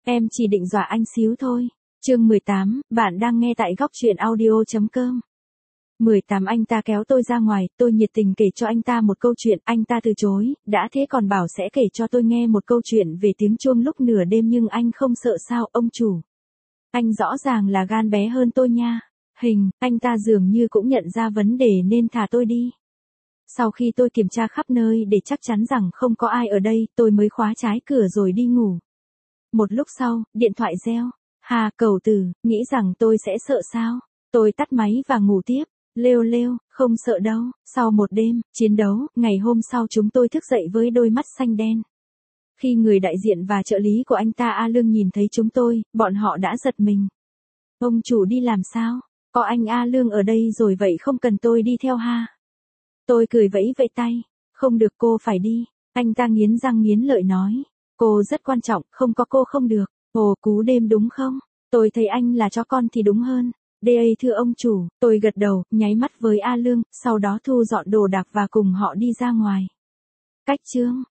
Em chỉ định dọa anh xíu thôi. Chương 18, bạn đang nghe tại góc truyện audio.com. 18 Anh ta kéo tôi ra ngoài, tôi nhiệt tình kể cho anh ta một câu chuyện, anh ta từ chối, đã thế còn bảo sẽ kể cho tôi nghe một câu chuyện về tiếng chuông lúc nửa đêm nhưng anh không sợ sao, ông chủ. Anh rõ ràng là gan bé hơn tôi nha. Anh ta dường như cũng nhận ra vấn đề nên thả tôi đi. Sau khi tôi kiểm tra khắp nơi để chắc chắn rằng không có ai ở đây, tôi mới khóa trái cửa rồi đi ngủ. Một lúc sau, điện thoại reo. Hà, cậu Tử, nghĩ rằng tôi sẽ sợ sao? Tôi tắt máy và ngủ tiếp. Lêu, không sợ đâu. Sau một đêm chiến đấu, ngày hôm sau chúng tôi thức dậy với đôi mắt xanh đen. Khi người đại diện và trợ lý của anh ta A Lương nhìn thấy chúng tôi, bọn họ đã giật mình. Ông chủ đi làm sao? Có anh A Lương ở đây rồi vậy không cần tôi đi theo ha? Tôi cười vẫy tay. Không được, cô phải đi. Anh ta nghiến răng nghiến lợi nói. Cô rất quan trọng, không có cô không được. Ồ, cú đêm đúng không? Tôi thấy anh là chó con thì đúng hơn. Thưa ông chủ, tôi gật đầu, nháy mắt với A Lương, sau đó thu dọn đồ đạc và cùng họ đi ra ngoài. Cách chương